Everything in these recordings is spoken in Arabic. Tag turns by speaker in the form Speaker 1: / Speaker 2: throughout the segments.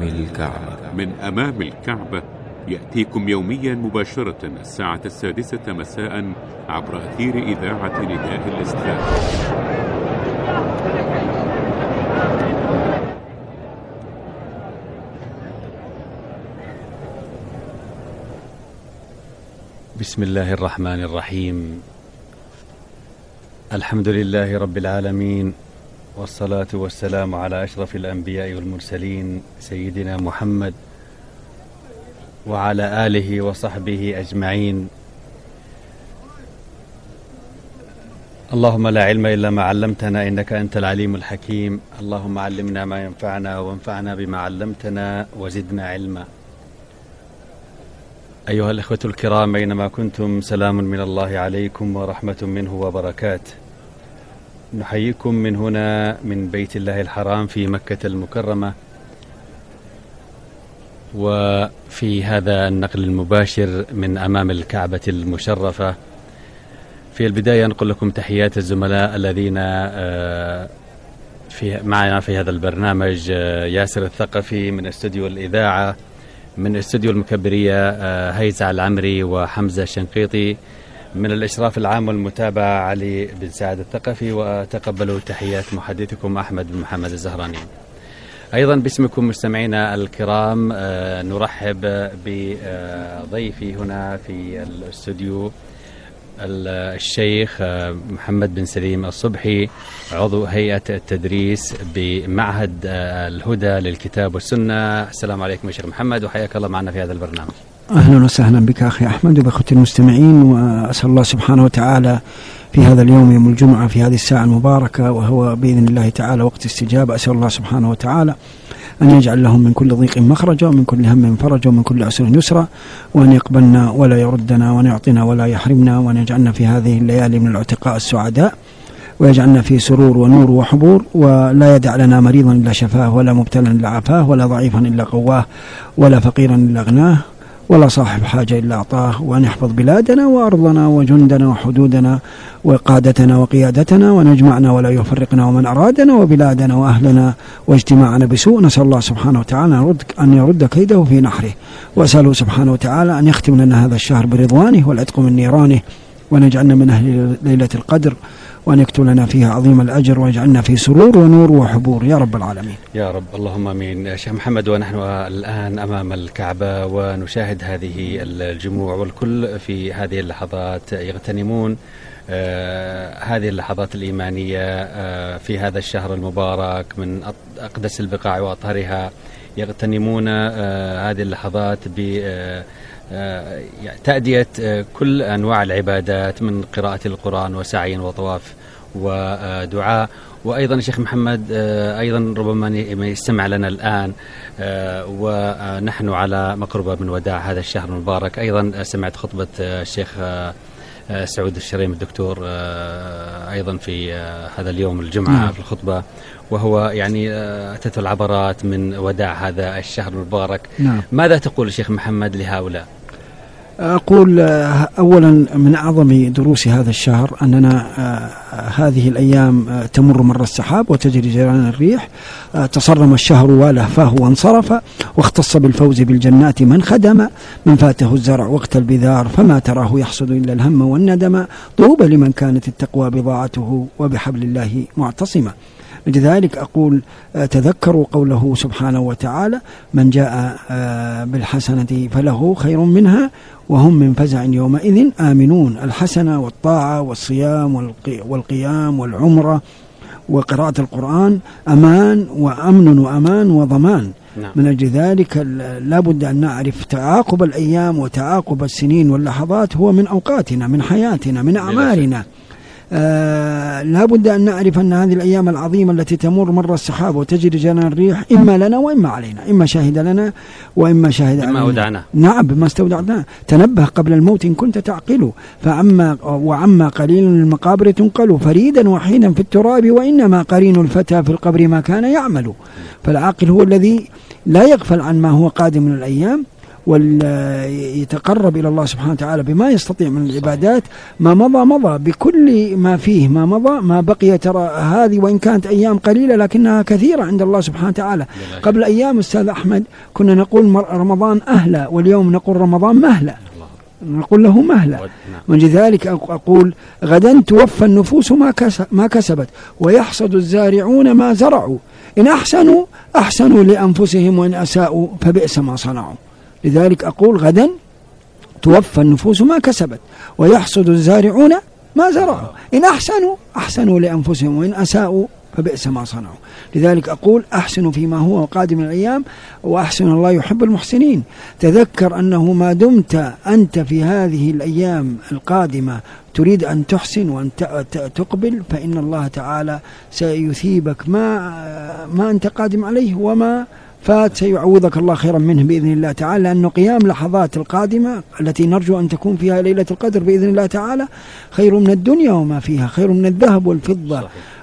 Speaker 1: الكعبة.
Speaker 2: من أمام الكعبة يأتيكم يوميا مباشرة الساعة 6 مساء عبر أثير إذاعة نداء الإسلام.
Speaker 3: بسم الله الرحمن الرحيم. الحمد لله رب العالمين، والصلاة والسلام على أشرف الأنبياء والمرسلين سيدنا محمد وعلى آله وصحبه أجمعين. اللهم لا علم إلا ما علمتنا إنك أنت العليم الحكيم. اللهم علمنا ما ينفعنا وانفعنا بما علمتنا وزدنا علما. أيها الإخوة الكرام أينما كنتم، سلام من الله عليكم ورحمة منه وبركاته. نحييكم من هنا من بيت الله الحرام في مكة المكرمة، وفي هذا النقل المباشر من أمام الكعبة المشرفة. في البداية نقول لكم تحيات الزملاء الذين معنا في هذا البرنامج: ياسر الثقفي من استوديو الإذاعة، من استوديو المكبرية هيثم العمري وحمزة الشنقيطي، من الإشراف العام والمتابعة علي بن سعد الثقفي، وتقبلوا تحيات محدثكم أحمد بن محمد الزهراني. أيضا باسمكم مستمعينا الكرام نرحب بضيفي هنا في الاستوديو الشيخ محمد بن سليم الصبحي، عضو هيئة التدريس بمعهد الهدى للكتاب والسنة. السلام عليكم يا شيخ محمد، وحياك الله معنا في هذا البرنامج.
Speaker 4: أهلا وسهلا بك أخي أحمد وبأخوة المستمعين، وأسأل الله سبحانه وتعالى في هذا اليوم يوم الجمعة في هذه الساعة المباركة، وهو بإذن الله تعالى وقت استجابة، أسأل الله سبحانه وتعالى أن يجعل لهم من كل ضيق مخرجا ومن كل هم فرجا ومن كل عسر يسرا، وأن يقبلنا ولا يردنا، وأن يعطينا ولا يحرمنا، وأن يجعلنا في هذه الليالي من العتقاء السعداء، ويجعلنا في سرور ونور وحبور، ولا يدع لنا مريضا إلا شفاه، ولا مبتلا إلا عافاه، ولا ضعيفا إلا قواه، ولا فقيرا إلا أغناه، ولا صاحب حاجة إلا أعطاه. وأن يحفظ بلادنا وأرضنا وجندنا وحدودنا وقادتنا وقيادتنا، وأن يجمعنا ولا يفرقنا، ومن أرادنا وبلادنا وأهلنا واجتماعنا بسوء نسأل الله سبحانه وتعالى أن يرد كيده في نحره، وأسأله سبحانه وتعالى أن يختم لنا هذا الشهر برضوانه والعتق من نيرانه، وأن يجعلنا من أهل ليلة القدر، وأن يكتب لنا فيها عظيم الأجر، ويجعلنا في سرور ونور وحبور يا رب العالمين.
Speaker 3: يا رب، اللهم آمين. شيخ محمد، ونحن الآن أمام الكعبة ونشاهد هذه الجموع، والكل في هذه اللحظات يغتنمون هذه اللحظات الإيمانية في هذا الشهر المبارك من أقدس البقاع وأطهرها. يغتنمون هذه اللحظات ب تأدية كل أنواع العبادات من قراءة القرآن وسعي وطواف ودعاء. وأيضا شيخ محمد، أيضا ربما يستمع لنا الآن ونحن على مقربة من وداع هذا الشهر المبارك. أيضا سمعت خطبة الشيخ سعود الشريم الدكتور أيضا في هذا اليوم الجمعة في الخطبة، وهو يعني أتت العبرات من وداع هذا الشهر المبارك. ماذا تقول الشيخ محمد لهؤلاء؟
Speaker 4: أقول أولا من أعظم دروس هذا الشهر أننا هذه الأيام تمر مر السحاب وتجري جريان الريح. تصرم الشهر ولهفاه وانصرف، واختص بالفوز بالجنات من خدم، من فاته الزرع وقت البذار فما تراه يحصد إلا الهم والندم، طوبى لمن كانت التقوى بضاعته وبحبل الله معتصمة. لذلك أقول تذكروا قوله سبحانه وتعالى: من جاء بالحسنة فله خير منها وهم من فزع يومئذ آمنون. الحسنة والطاعة والصيام والقيام والعمرة وقراءة القرآن أمان وأمن وأمان وضمان. من أجل ذلك لا بد أن نعرف تعاقب الأيام وتعاقب السنين واللحظات هو من أوقاتنا، من حياتنا، من أعمارنا. لا بد أن نعرف أن هذه الأيام العظيمة التي تمر مر السحاب وتجري جريان الريح إما لنا وإما علينا، إما شاهد لنا وإما شاهد علينا.
Speaker 3: أودعنا.
Speaker 4: نعم، بما استودعنا. تنبه قبل الموت إن كنت تعقل، وعما قليل المقابر تنقل، فريدا وحيدا في التراب، وإنما قرين الفتى في القبر ما كان يعمل. فالعاقل هو الذي لا يغفل عن ما هو قادم من الأيام، ويتقرب إلى الله سبحانه وتعالى بما يستطيع من العبادات، ما مضى بكل ما فيه ما مضى، ما بقي. ترى هذه وإن كانت أيام قليلة لكنها كثيرة عند الله سبحانه وتعالى. قبل أيام أستاذ أحمد كنا نقول رمضان أهلا، واليوم نقول رمضان مهلا، نقول له مهلا. من ذلك أقول غدا توفى النفوس ما كسبت ويحصد الزارعون ما زرعوا، إن أحسنوا لأنفسهم وإن أساءوا فبئس ما صنعوا. لذلك أقول غدا توفى النفوس ما كسبت ويحصد الزارعون ما زرعوا، إن أحسنوا لأنفسهم وإن أساءوا فبئس ما صنعوا. لذلك أقول أحسنوا فيما هو قادم من الأيام، وأحسن الله يحب المحسنين. تذكر أنه ما دمت أنت في هذه الأيام القادمة تريد أن تحسن وأن تقبل، فإن الله تعالى سيثيبك ما أنت قادم عليه، وما فات سيعوضك الله خيرا منه بإذن الله تعالى، لأنه قيام لحظات القادمة التي نرجو أن تكون فيها ليلة القدر بإذن الله تعالى خير من الدنيا وما فيها، خير من الذهب والفضة.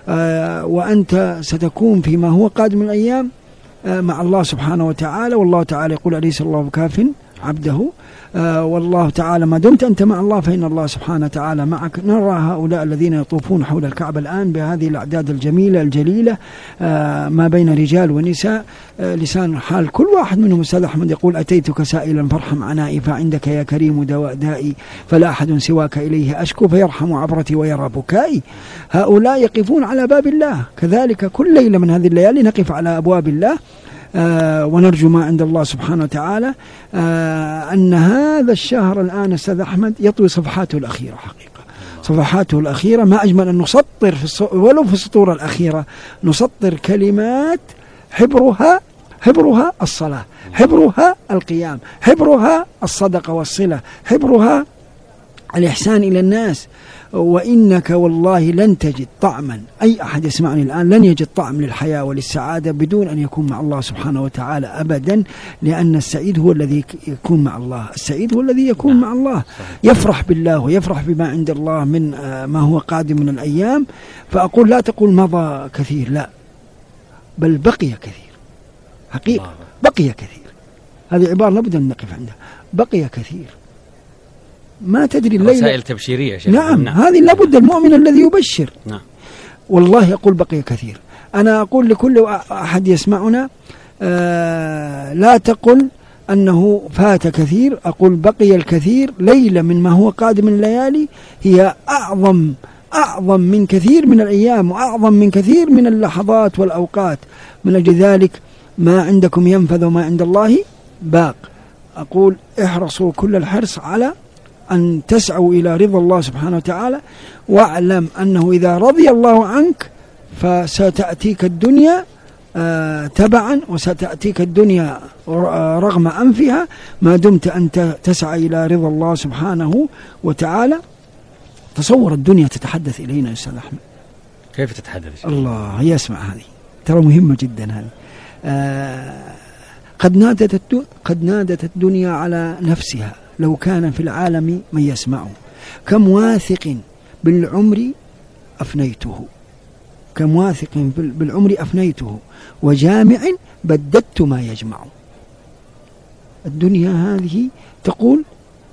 Speaker 4: وأنت ستكون فيما هو قادم من الأيام مع الله سبحانه وتعالى، والله تعالى يقول أليس الله بكاف عبده. والله تعالى ما دمت أنت مع الله فإن الله سبحانه وتعالى معك. نرى هؤلاء الذين يطوفون حول الكعبة الآن بهذه الأعداد الجميلة الجليلة، ما بين رجال ونساء، لسان حال كل واحد منهم أستاذ أحمد يقول أتيتك سائلا فارحم عنائي، فعندك يا كريم دواء دائي، فلا أحد سواك إليه أشكو، فيرحم عبرتي ويرى بكائي. هؤلاء يقفون على باب الله، كذلك كل ليلة من هذه الليالي نقف على أبواب الله ونرجو ما عند الله سبحانه وتعالى. أن هذا الشهر الآن أستاذ أحمد يطوي صفحاته الأخيرة، حقيقة صفحاته الأخيرة. ما أجمل أن نسطر ولو في السطور الأخيرة نسطر كلمات حبرها الصلاة، حبرها القيام، حبرها الصدقة والصلة، حبرها الإحسان إلى الناس. وإنك والله لن تجد طعما، أي أحد يسمعني الآن لن يجد طعم للحياة وللسعادة بدون أن يكون مع الله سبحانه وتعالى أبدا، لأن السعيد هو الذي يكون مع الله، السعيد هو الذي يكون مع الله، يفرح بالله ويفرح بما عند الله من ما هو قادم من الأيام. فأقول لا تقول مضى كثير، لا، بل بقي كثير، حقيقة بقي كثير. هذه عبارة لابد أن نقف عندها، بقي كثير. ما تدري الليلة
Speaker 3: رسائل تبشيرية.
Speaker 4: نعم، هذه لابد المؤمن الذي يبشر. نعم. والله يقول بقي كثير. أنا أقول لكل أحد يسمعنا لا تقل أنه فات كثير، أقول بقي الكثير. ليلة من ما هو قادم من الليالي هي أعظم من كثير من الأيام، وأعظم من كثير من اللحظات والأوقات. من أجل ذلك ما عندكم ينفذ وما عند الله باق. أقول احرصوا كل الحرص على أن تسعوا إلى رضا الله سبحانه وتعالى، واعلم أنه إذا رضي الله عنك فستأتيك الدنيا تبعا، وستأتيك الدنيا رغم أنفها، ما دمت أنت تسعى إلى رضا الله سبحانه وتعالى. تصور الدنيا تتحدث إلينا يا أستاذ أحمد.
Speaker 3: كيف تتحدث؟
Speaker 4: الله يسمع، هذه ترى مهمة جدا هذه. قد نادت الدنيا على نفسها لو كان في العالم من يسمعه، كم واثق بالعمر أفنيته، كم واثق بالعمر أفنيته، وجامع بددت ما يجمع. الدنيا هذه تقول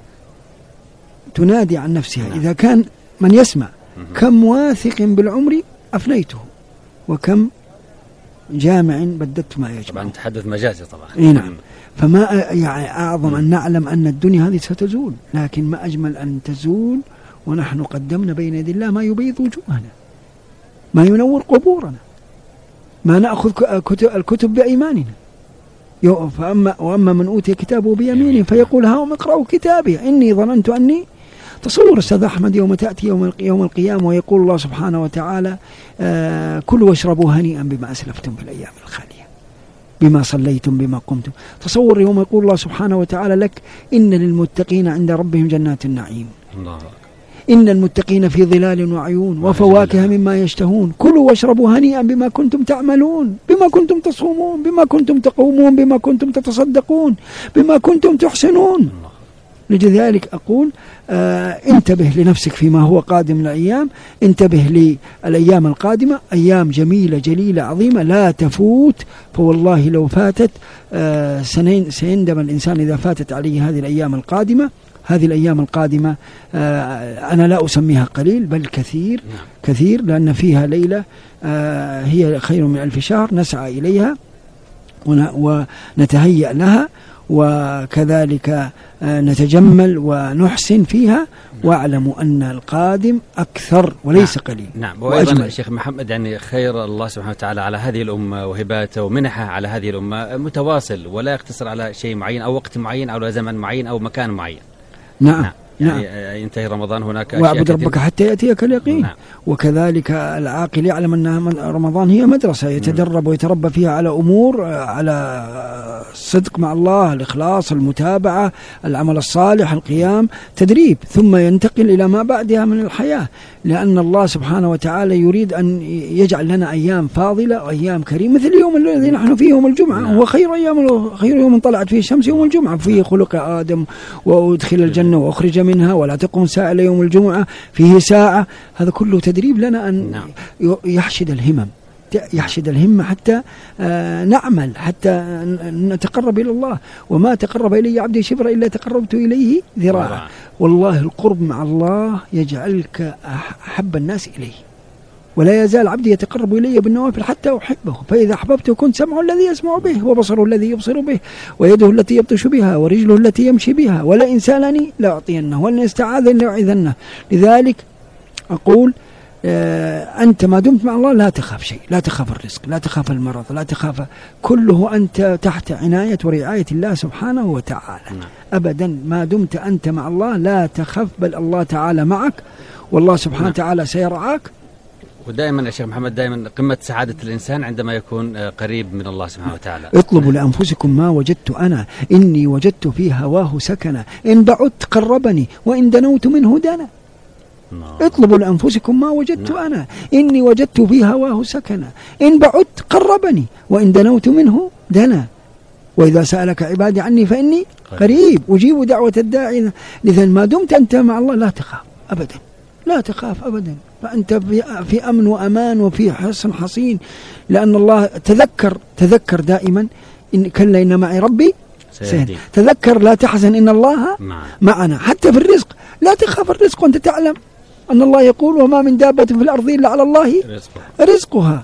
Speaker 4: تنادي عن نفسها إذا كان من يسمع، كم واثق بالعمر أفنيته، وكم جامع بددت ما يجمع.
Speaker 3: طبعا تحدث مجازي طبعا.
Speaker 4: نعم. فما يعني أعظم أن نعلم أن الدنيا هذه ستزول، لكن ما أجمل أن تزول ونحن قدمنا بين يدي الله ما يبيض وجوهنا، ما ينور قبورنا، ما نأخذ الكتب بأيماننا. وأما من أوتي كتابه بيمينه فيقول هاؤم اقرأوا كتابي إني ظننت أني. تصور أستاذ أحمد يوم تأتي يوم القيامة ويقول الله سبحانه وتعالى كلوا واشربوا هنيئا بما أسلفتم في الأيام الخالية، بما صليتم، بما قمتم. تصور يوم يقول الله سبحانه وتعالى لك إن للمتقين عند ربهم جنات النعيم، الله، إن المتقين في ظلال وعيون وفواكه مما يشتهون، كلوا واشربوا هنيئا بما كنتم تعملون، بما كنتم تصومون، بما كنتم تقومون، بما كنتم تتصدقون، بما كنتم تحسنون. لذلك أقول انتبه لنفسك فيما هو قادم من الأيام، انتبه للأيام القادمة، أيام جميلة جليلة عظيمة لا تفوت، فوالله لو فاتت سيندم الإنسان إذا فاتت عليه هذه الأيام القادمة. هذه الأيام القادمة أنا لا أسميها قليل بل كثير كثير، لأن فيها ليلة هي خير من 1000 شهر نسعى إليها ونتهيأ لها، وكذلك نتجمل ونحسن فيها، واعلموا أن القادم أكثر وليس قليل.
Speaker 3: نعم. وأيضا الشيخ محمد يعني خير الله سبحانه وتعالى على هذه الأمة وهباته ومنحه على هذه الأمة متواصل ولا يقتصر على شيء معين أو وقت معين أو زمن معين أو مكان معين.
Speaker 4: نعم.
Speaker 3: يعني ينتهي رمضان هناك
Speaker 4: واعبد ربك حتى يأتيك اليقين. نعم. وكذلك العاقل يعلم أن رمضان هي مدرسة يتدرب ويتربى فيها على أمور، على الصدق مع الله، الإخلاص، المتابعة، العمل الصالح، القيام، تدريب، ثم ينتقل إلى ما بعدها من الحياة، لأن الله سبحانه وتعالى يريد أن يجعل لنا أيام فاضلة وأيام كريمة، مثل اليوم الذي نحن فيه يوم الجمعة. هو خير يوم طلعت فيه الشمس يوم الجمعة، فيه خلق آدم وأدخل الجنة وأخرج منها ولا تقوم ساعة يوم الجمعة، فيه ساعة. هذا كله تدريب لنا أن يحشد الهمم، يحشد الهمة حتى نعمل، حتى نتقرب إلى الله. وما تقرب إلي عبدي شبرا إلا تقربت إليه ذراعا. والله القرب مع الله يجعلك أحب الناس إليه، ولا يزال عبدي يتقرب إلي بالنوافل حتى أحبه، فإذا أحببته كنت سمعه الذي يسمع به وبصره الذي يبصر به ويده التي يبطش بها ورجله التي يمشي بها، ولئن سألني لأعطينه ولئن استعاذني لأعيذنه. لذلك أقول أنت ما دمت مع الله لا تخاف شيء، لا تخاف الرزق، لا تخاف المرض، لا تخاف، كله أنت تحت عناية ورعاية الله سبحانه وتعالى. أبدا ما دمت أنت مع الله لا تخاف، بل الله تعالى معك، والله سبحانه وتعالى سيرعاك.
Speaker 3: ودائما يا شيخ محمد دائما قمة سعادة الإنسان عندما يكون قريب من الله سبحانه وتعالى.
Speaker 4: اطلبوا لأنفسكم ما وجدت أنا إني وجدت في هواه سكنا، إن بعدت قربني وإن دنوت منه دنا. اطلبوا لأنفسكم ما وجدت أنا إني وجدت في هواه سكنا، إن بعدت قربني وإن دنوت منه دنا، وإذا سألك عبادي عني فإني قريب أجيب دعوة الداعي. لذا ما دمت أنت مع الله لا تخاف أبدا، لا تخاف أبدا، فأنت في أمن وأمان وفي حصن حصين، لأن الله تذكر دائما إن كلا إن معي ربي سيهدين. تذكر لا تحزن إن الله معنا. حتى في الرزق لا تخاف الرزق وأنت تعلم أن الله يقول وما من دابة في الأرض إلا على الله رزقها.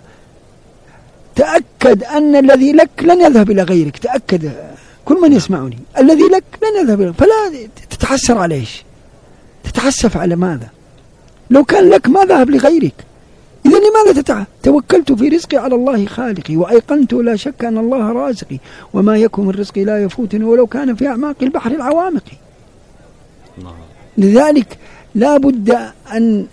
Speaker 4: تأكد أن الذي لك لن يذهب إلى غيرك، تأكد كل من يسمعني الذي لك لن يذهب إلى، فلا تتحسر على إيش، تتحسف على ماذا؟ لو كان لك ما ذهب لغيرك، إذا لماذا توكلت في رزقي على الله خالقي وأيقنت لا شك أن الله رازقي وما يكون من رزقي لا يفوتني ولو كان في أعماق البحر العوامق. لذلك لا بد أن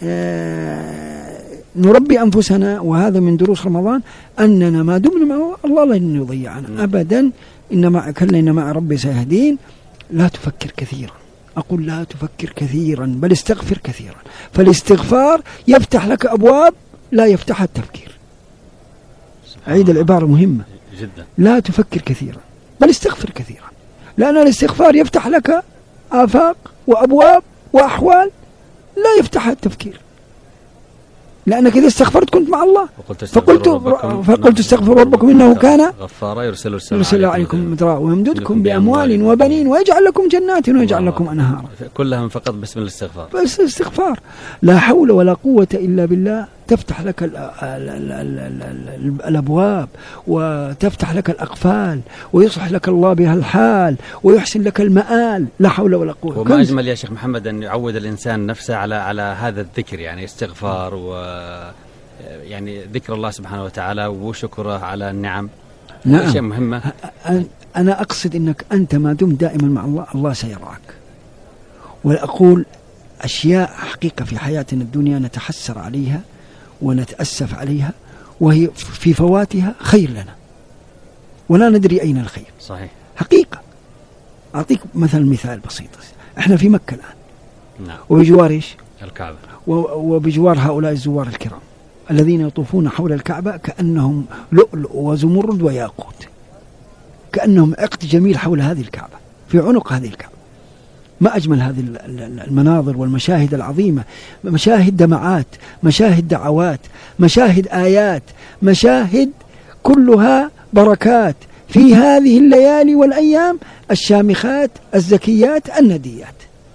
Speaker 4: نربي أنفسنا، وهذا من دروس رمضان، أننا ما دمنا مع الله لن يضيعنا أبدا. إن مع ربي سيهدين. لا تفكر كثيرا، أقول لا تفكر كثيرا بل استغفر كثيرا، فالاستغفار يفتح لك أبواب لا يفتحها التفكير. أعيد العبارة مهمة
Speaker 3: جدا،
Speaker 4: لا تفكر كثيرا بل استغفر كثيرا، لأن الاستغفار يفتح لك آفاق وأبواب وأحوال لا يفتحها التفكير، لأنك إذا استغفرت كنت مع الله. فقلت استغفروا ربكم إنه كان
Speaker 3: غفارا
Speaker 4: يرسل عليكم مدرارا ويمددكم بأموال وبنين ويجعل لكم جنات ويجعل لكم أنهارا.
Speaker 3: كلها فقط باسم الاستغفار.
Speaker 4: بس الاستغفار لا حول ولا قوة إلا بالله تفتح لك الأبواب وتفتح لك الأقفال ويصلح لك الله بها الحال ويحسن لك المآل. لا حول ولا قوة.
Speaker 3: وما أجمل يا شيخ محمد أن يعود الإنسان نفسه على هذا الذكر، يعني استغفار يعني ذكر الله سبحانه وتعالى وشكره على النعم.
Speaker 4: نعم.
Speaker 3: أشياء مهمة.
Speaker 4: أنا أقصد أنك أنت ما دمت دائما مع الله الله سيرعاك. وأقول أشياء حقيقة في حياتنا الدنيا نتحسر عليها ونتأسف عليها، وهي في فواتها خير لنا ولا ندري أين الخير.
Speaker 3: صحيح.
Speaker 4: حقيقة. أعطيك مثال بسيط. إحنا في مكة الآن.
Speaker 3: نعم.
Speaker 4: وبجوار إيش؟
Speaker 3: الكعبة.
Speaker 4: وبجوار هؤلاء الزوار الكرام الذين يطوفون حول الكعبة كأنهم لؤلؤ وزمرد وياقوت، كأنهم عقد جميل حول هذه الكعبة، في عنق هذه الكعبة. ما أجمل هذه المناظر والمشاهد العظيمة، مشاهد دمعات، مشاهد دعوات، مشاهد آيات، مشاهد كلها بركات في هذه الليالي والأيام الشامخات الزكيات النديات.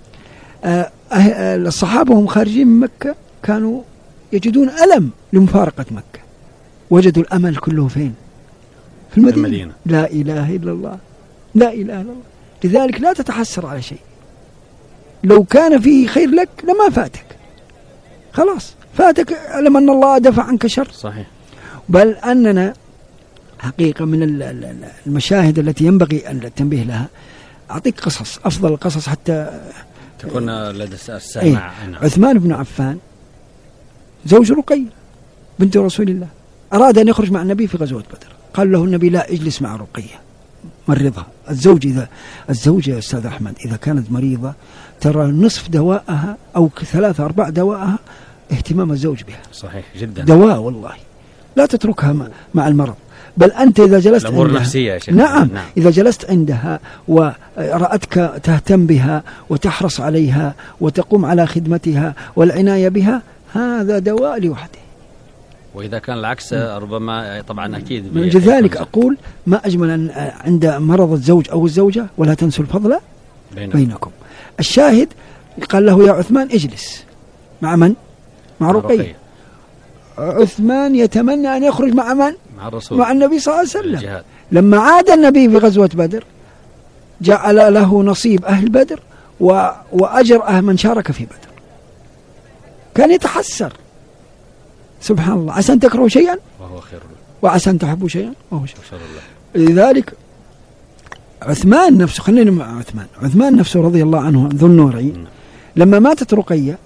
Speaker 4: الصحابة هم خارجين من مكة كانوا يجدون ألم لمفارقة مكة، وجدوا الأمل كله فين؟ في المدينة. لا إله إلا الله، لا إله إلا الله. لذلك لا تتحسر على شيء، لو كان فيه خير لك لما فاتك، خلاص فاتك لما أن الله دفع عنك شر.
Speaker 3: صحيح.
Speaker 4: بل أننا حقيقة من المشاهد التي ينبغي أن التنبيه لها، أعطيك قصص، أفضل القصص حتى
Speaker 3: تكون لدى السامع.
Speaker 4: عثمان بن عفان زوج رقية بنت رسول الله أراد أن يخرج مع النبي في غزوة بدر، قال له النبي لا، اجلس مع رقية مرضها. الزوجة يا أستاذ أحمد إذا كانت مريضة ترى نصف دواءها أو 3/4 دواءها اهتمام الزوج بها.
Speaker 3: صحيح جدا،
Speaker 4: دواء والله، لا تتركها مع المرض. بل أنت إذا جلست
Speaker 3: الأمور نفسية يا شيخ.
Speaker 4: نعم. إذا جلست عندها ورأتك تهتم بها وتحرص عليها وتقوم على خدمتها والعناية بها، هذا دواء لوحده.
Speaker 3: وإذا كان العكس ربما طبعا أكيد.
Speaker 4: من ذلك أقول ما أجمل أن عند مرض الزوج أو الزوجة ولا تنسوا الفضل بينكم. الشاهد قال له يا عثمان اجلس مع من؟ مع رقية. عثمان يتمنى أن يخرج مع من؟
Speaker 3: مع الرسول،
Speaker 4: مع النبي صلى الله عليه وسلم.
Speaker 3: الجهاد.
Speaker 4: لما عاد النبي في غزوة بدر جعل له نصيب أهل بدر وأجر من شارك في بدر. كان يتحسر، سبحان الله، عسى أن تكرهوا شيئا
Speaker 3: وهو خير،
Speaker 4: وعسى أن تحبوا شيئا وهو شر
Speaker 3: الله.
Speaker 4: لذلك عثمان نفسه، خلينا مع عثمان نفسه رضي الله عنه ذو النورين، لما ماتت رقية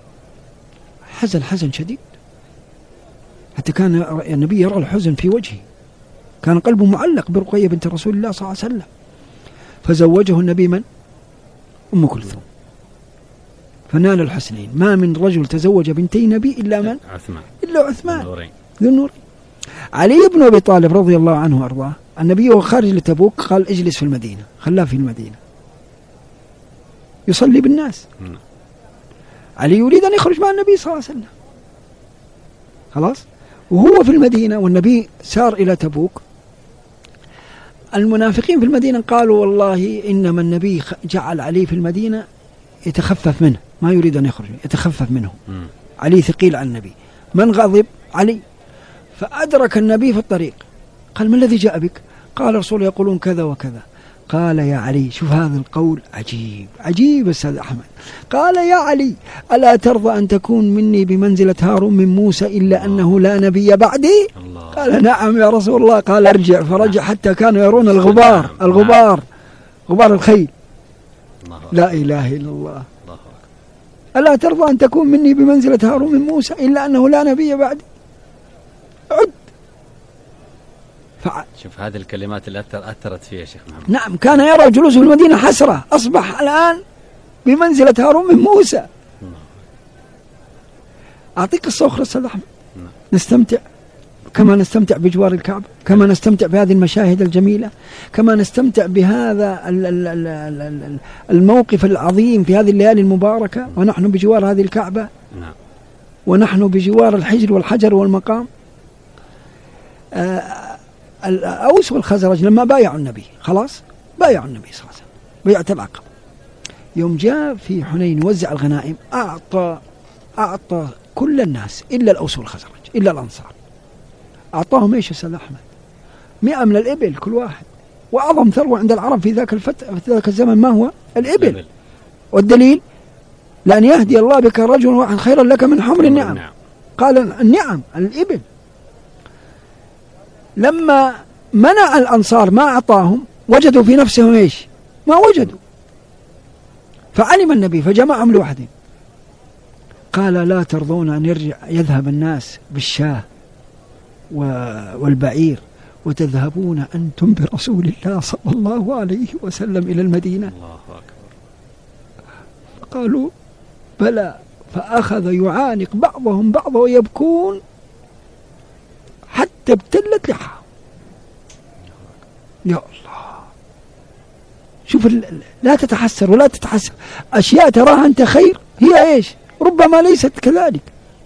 Speaker 4: حزن شديد، حتى كان النبي يرى الحزن في وجهه، كان قلبه معلق برقية بنت رسول الله صلى الله عليه وسلم. فزوجه النبي من؟ أم كلثوم، فنال الحسنين. ما من رجل تزوج بنتي نبي إلا من؟
Speaker 3: عثمان.
Speaker 4: إلا عثمان ذو النورين. علي بن أبي طالب رضي الله عنه وأرضاه، النبي وهو خارج لتبوك قال اجلس في المدينة، خلاه في المدينة يصلي بالناس. علي يريد أن يخرج مع النبي صلى الله عليه وسلم، خلاص، وهو في المدينة والنبي سار إلى تبوك. المنافقين في المدينة قالوا والله إنما النبي جعل علي في المدينة يتخفف منه، ما يريد أن يخرج، يتخفف منه. علي ثقيل على النبي. من غضب؟ علي. فأدرك النبي في الطريق، قال ما الذي جاء بك؟ قال الرسول يقولون كذا وكذا. قال يا علي، شوف هذا القول عجيب أستاذ أحمد، قال يا علي ألا ترضى أن تكون مني بمنزلة هارون من موسى إلا أنه لا نبي بعدي؟ قال نعم يا رسول الله. قال ارجع، فرجع حتى كانوا يرون غبار الخيل. لا إله إلا الله. ألا ترضى أن تكون مني بمنزلة هارون من موسى إلا أنه لا نبي بعدي؟ عد.
Speaker 3: شوف هذه الكلمات اللي أثرت فيها شيخ محمد.
Speaker 4: نعم، كان يرى جلوسه في المدينة حسرة، أصبح الآن بمنزلة هارون من موسى. أعطيك قصة أخرى أستاذ أحمد. نستمتع كما نستمتع بجوار الكعبة، كما نستمتع بهذه المشاهد الجميلة، كما نستمتع بهذا الموقف العظيم في هذه الليالي المباركة ونحن بجوار هذه الكعبة، ونحن بجوار الحجر والحجر والمقام. الأوس والخزرج لما بايعوا النبي، خلاص بايعوا النبي صلى الله عليه وسلم بيعة العقبة، يوم جاء في حنين وزع الغنائم أعطى كل الناس إلا الأوس والخزرج، إلا الأنصار. أعطاهم إيش يا أستاذ أحمد؟ 100 من الإبل كل واحد. وأعظم ثروة عند العرب في ذاك الزمن ما هو؟ الإبل. والدليل لأن يهدي الله بك رجل واحد خيرا لك من حمر النعم. قال النعم الإبل. لما منع الأنصار ما أعطاهم وجدوا في نفسهم إيش؟ ما وجدوا. فعلم النبي فجمعهم لوحدهم، قال لا ترضون أن يذهب الناس بالشاه والبعير وتذهبون أنتم برسول الله صلى الله عليه وسلم إلى المدينة؟
Speaker 3: الله أكبر.
Speaker 4: قالوا بلى. فأخذ يعانق بعضهم بعضا ويبكون حتى ابتلت لحاهم. يا الله، شوف لا تتحسر ولا تتحسر. أشياء تراها أنت خير هي إيش؟ ربما ليست كذلك.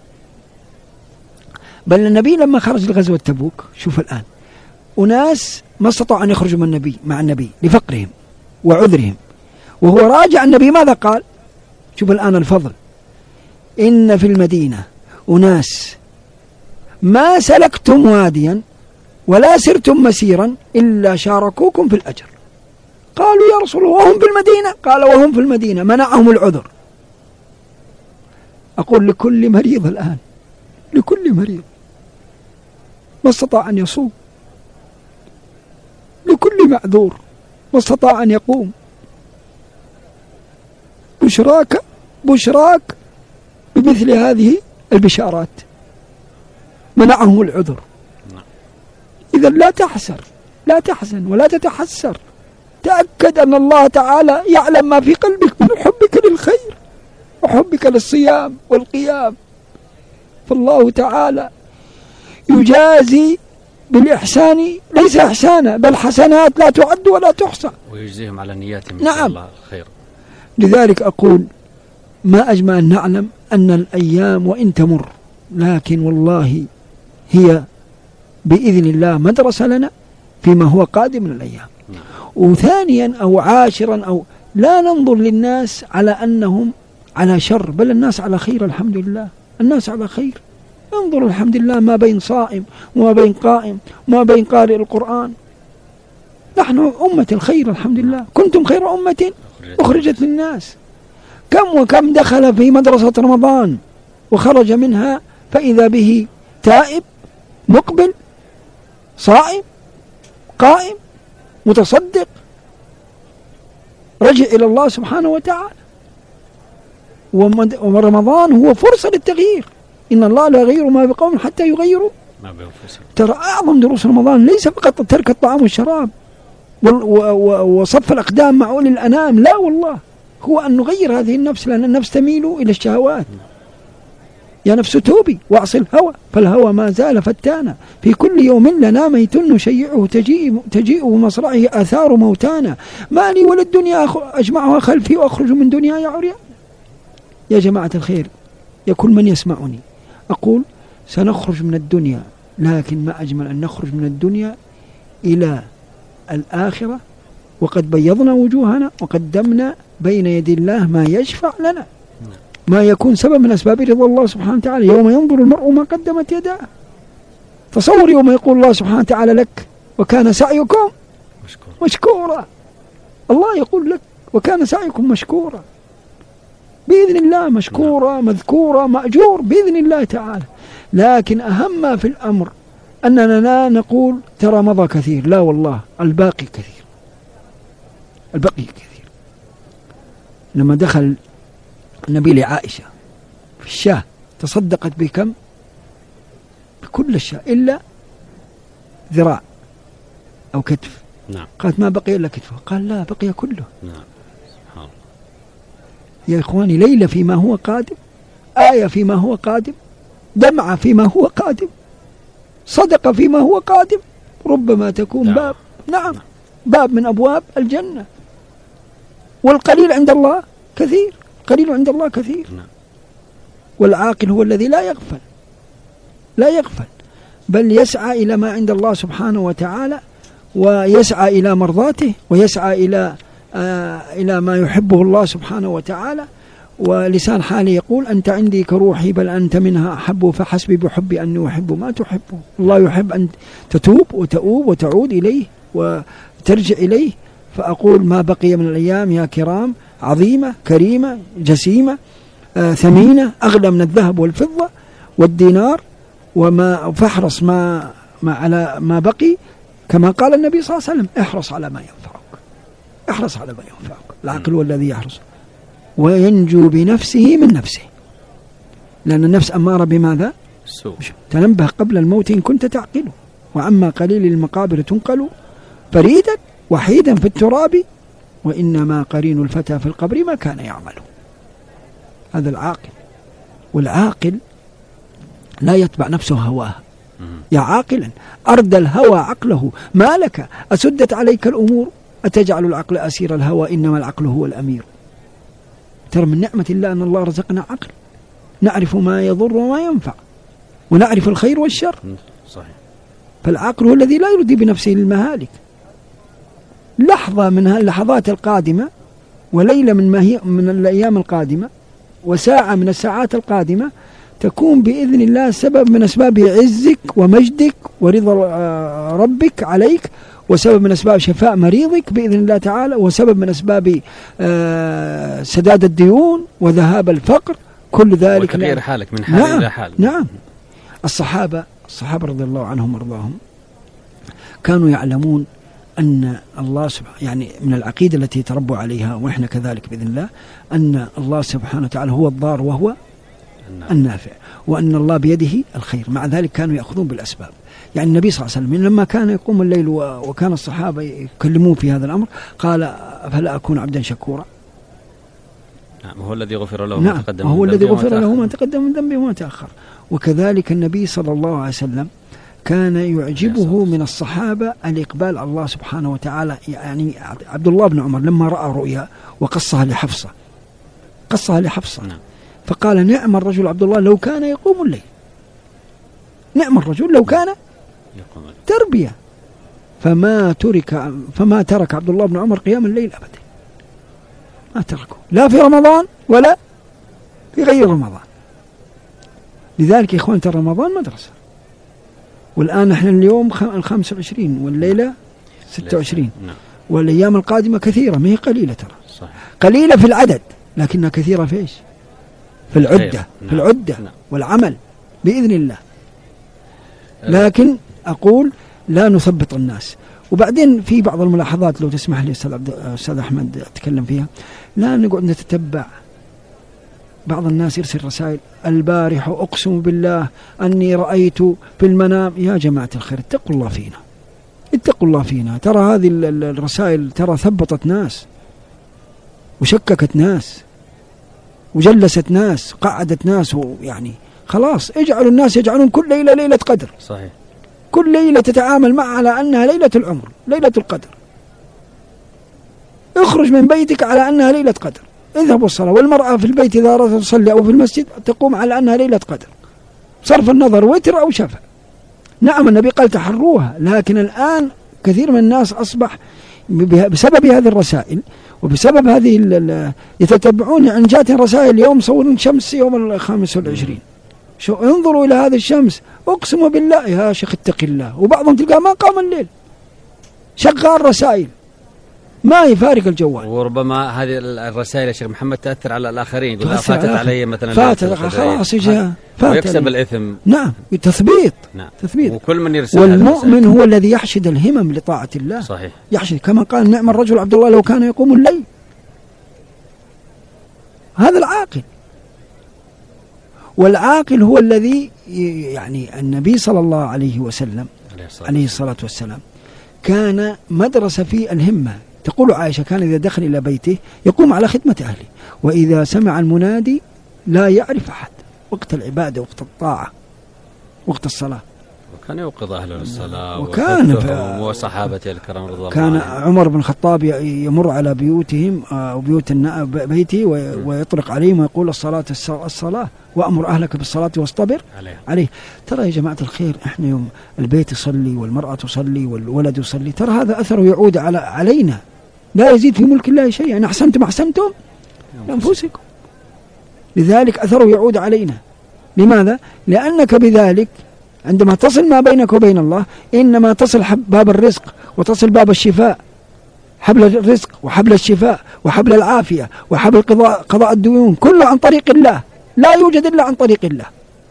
Speaker 4: بل النبي لما خرج لغزوة تبوك، شوف الآن أناس ما استطاعوا أن يخرجوا مع النبي لفقرهم وعذرهم، وهو راجع النبي ماذا قال؟ شوف الآن الفضل. إن في المدينة أناس ما سلكتم واديا ولا سرتم مسيرا إلا شاركوكم في الأجر. قالوا يا رسول الله وهم في المدينة؟ قال وهم في المدينة منعهم العذر. أقول لكل مريض الآن، لكل مريض ما استطاع أن يصوم، لكل معذور ما استطاع أن يقوم، بشراك بمثل هذه البشارات منعهم العذر. إذا لا تحسر، لا تحزن ولا تتحسر. تأكد أن الله تعالى يعلم ما في قلبك من حبك للخير وحبك للصيام والقيام. فالله تعالى يجازي بالإحسان ليس إحسانا بل حسنات لا تعد ولا تحصى،
Speaker 3: ويجزيهم على نياتهم.
Speaker 4: نعم.
Speaker 3: الله خير.
Speaker 4: لذلك أقول ما أجمع أن نعلم أن الأيام وإن تمر لكن والله هي بإذن الله مدرسة لنا فيما هو قادم من الأيام. وثانيا أو عاشرا أو لا ننظر للناس على أنهم على شر، بل الناس على خير الحمد لله. الناس على خير. انظر الحمد لله ما بين صائم وما بين قائم وما بين قارئ القرآن. نحن أمة الخير الحمد لله. كنتم خير أمة أخرجت للناس. كم وكم دخل في مدرسة رمضان وخرج منها فإذا به تائب مقبل صائم قائم متصدق رجع إلى الله سبحانه وتعالى. ورمضان هو فرصة للتغيير. إن الله لا يغير ما بقوم حتى يغيروا ما بأنفسهم. ترى أعظم دروس رمضان ليس فقط ترك الطعام والشراب وصف الأقدام مع أولي الأنام، لا والله، هو أن نغير هذه النفس، لأن النفس تميل إلى الشهوات. يا نفس توبي واعصي الهوى فالهوى ما زال فتانا، في كل يوم لنا ميت نشيعه تجيء مصرعه آثار موتانا، ما لي ولا الدنيا أجمعها خلفي وأخرج من دنياي عريان. يا جماعة الخير، يا كل من يسمعني، أقول سنخرج من الدنيا، لكن ما أجمل أن نخرج من الدنيا إلى الآخرة وقد بيضنا وجوهنا وقدمنا بين يدي الله ما يشفع لنا، ما يكون سبب من أسباب رضا الله سبحانه وتعالى. يوم ينظر المرء ما قدمت يداه. تصور يوم يقول الله سبحانه وتعالى لك وكان سعيكم مشكورا. الله يقول لك وكان سعيكم مشكورا بإذن الله، مشكورا مذكورا مأجور بإذن الله تعالى. لكن أهم ما في الأمر أننا لا نقول ترى مضى كثير، لا والله الباقي كثير، الباقي كثير. لما دخل النبي لعائشة في الشاه تصدقت بكم؟ بكل الشاه إلا ذراع أو كتف.
Speaker 3: نعم.
Speaker 4: قالت ما بقي إلا كتفه، قال لا بقي كله.
Speaker 3: نعم. سبحان الله.
Speaker 4: يا إخواني، ليلة فيما هو قادم، آية فيما هو قادم، دمعة فيما هو قادم، صدقة فيما هو قادم، ربما تكون باب، نعم، باب من أبواب الجنة. والقليل عند الله كثير، قليل عند الله كثير. والعاقل هو الذي لا يغفل، لا يغفل، بل يسعى إلى ما عند الله سبحانه وتعالى، ويسعى إلى مرضاته، ويسعى إلى ما يحبه الله سبحانه وتعالى. ولسان حالي يقول أنت عندي كروحي بل أنت منها أحب، فحسبي بحبي أني أحب ما تحبه. الله يحب أن تتوب وتؤوب وتعود إليه وترجع إليه. فأقول ما بقي من الأيام يا كرام عظيمة كريمة جسيمة ثمينة، أغلى من الذهب والفضة والدينار، فاحرص على ما بقي، كما قال النبي صلى الله عليه وسلم احرص على ما ينفعك، احرص على ما ينفعك. العقل هو الذي يحرص وينجو بنفسه من نفسه، لأن النفس أمارة بماذا؟ تنبه قبل الموت إن كنت تعقله، وعما قليل المقابر تنقل فريدا وحيدا في التراب، وإنما قرين الفتى في القبر ما كان يعمله. هذا العاقل. والعاقل لا يتبع نفسه هواها. يا عاقلا أردى الهوى عقله، ما لك أسدت عليك الأمور أتجعل العقل أسير الهوى إنما العقل هو الأمير. ترى من نعمة الله أن الله رزقنا عقل نعرف ما يضر وما ينفع ونعرف الخير والشر.
Speaker 3: صحيح.
Speaker 4: فالعقل هو الذي لا يرضي بنفسه للمهالك. لحظة من اللحظات القادمة وليلة من الأيام القادمة وساعة من الساعات القادمة تكون بإذن الله سبب من أسباب عزك ومجدك ورضا ربك عليك، وسبب من أسباب شفاء مريضك بإذن الله تعالى، وسبب من أسباب سداد الديون وذهاب الفقر. كل ذلك
Speaker 3: وتغيير حالك من حال إلى حال.
Speaker 4: نعم. الصحابة رضي الله عنهم وارضاهم كانوا يعلمون أن الله سبحانه، يعني من العقيدة التي تربوا عليها وإحنا كذلك بإذن الله، أن الله سبحانه وتعالى هو الضار وهو النافع، وأن الله بيده الخير. مع ذلك كانوا يأخذون بالأسباب. يعني النبي صلى الله عليه وسلم لما كان يقوم الليل وكان الصحابة يكلمون في هذا الأمر قال فلا أكون عبدا شكورا.
Speaker 3: نعم. هو الذي غفر له ما تقدم
Speaker 4: هو الذي غفر له ما تقدم من ذنبه وما تأخر. وكذلك النبي صلى الله عليه وسلم كان يعجبه من الصحابة الإقبال على الله سبحانه وتعالى. يعني عبد الله بن عمر لما رأى رؤيا وقصها لحفصة
Speaker 3: نعم.
Speaker 4: فقال نعم الرجل عبد الله لو كان يقوم الليل. نعم الرجل لو كان تربية. فما ترك عبد الله بن عمر قيام الليل أبدا، ما تركه لا في رمضان ولا في غير رمضان. لذلك يا إخوان ترى رمضان مدرسة. والآن نحن اليوم 25 والليلة 26 والأيام القادمة كثيرة، ما هي قليلة ترى.
Speaker 3: صحيح.
Speaker 4: قليلة في العدد لكنها كثيرة في إيش؟ في العدة. في العدة والعمل بإذن الله. لكن أقول لا نثبط الناس. وبعدين في بعض الملاحظات لو تسمح لي أستاذ أحمد أتكلم فيها. لا نقعد نتتبع. بعض الناس يرسل رسائل البارحة أقسم بالله أني رأيت في المنام. يا جماعة الخير اتقوا الله فينا. ترى هذه الرسائل ترى ثبطت ناس وشككت ناس وجلست ناس قعدت ناس. ويعني خلاص اجعلوا الناس يجعلون كل ليلة ليلة قدر.
Speaker 3: صحيح.
Speaker 4: كل ليلة تتعامل معها على أنها ليلة العمر ليلة القدر. اخرج من بيتك على أنها ليلة قدر. اذهب والصلاة. والمرأة في البيت إذا أردت تصلي أو في المسجد تقوم على أنها ليلة قدر صرف النظر وتر أو شفع. نعم النبي قال تحروها. لكن الآن كثير من الناس أصبح بسبب هذه الرسائل وبسبب هذه يتتبعون. يعني جات رسائل اليوم صورون شمس يوم 25. شو انظروا إلى هذه الشمس أقسم بالله يا شيخ اتق الله. وبعضهم تلقى ما قام الليل شغال رسائل ما يفارق الجوال.
Speaker 3: وربما هذه الرسائل يا شيخ محمد تأثر على الآخرين. يقول فاتت علي مثلا
Speaker 4: خلاص
Speaker 3: ويكسب الإثم.
Speaker 4: نعم تثبيط.
Speaker 3: نعم.
Speaker 4: تثبيت.
Speaker 3: وكل من يرسل.
Speaker 4: والمؤمن هو الذي يحشد الهمم لطاعة الله.
Speaker 3: صحيح.
Speaker 4: يحشد كما قال نعم الرجل عبد الله لو كان يقوم الليل. هذا العاقل. والعاقل هو الذي يعني النبي صلى الله عليه وسلم عليه الصلاة والسلام كان مدرسة في الهمة. تقول عائشة كان إذا دخل إلى بيته يقوم على خدمة أهله، وإذا سمع المنادي لا يعرف أحد. وقت العبادة وقت الطاعة وقت الصلاة.
Speaker 3: وكان يوقظ أهله للصلاة وصحابته الكرام رضي الله
Speaker 4: عنهم. كان عمر بن الخطاب يمر على بيوتهم وبيوت بيته ويطلق عليهم ويقول الصلاة وأمر أهلك بالصلاة واصطبر عليه. ترى يا جماعة الخير احنا يوم البيت يصلي والمرأة تصلي والولد يصلي ترى هذا أثره يعود علينا لا يزيد في ملك الله شيئا. إن أحسنتم لأنفسكم. لذلك أثره يعود علينا. لماذا؟ لأنك بذلك عندما تصل ما بينك وبين الله إنما تصل باب الرزق وتصل باب الشفاء. حبل الرزق وحبل الشفاء وحبل العافية وحبل قضاء الديون كله عن طريق الله. لا يوجد إلا عن طريق الله.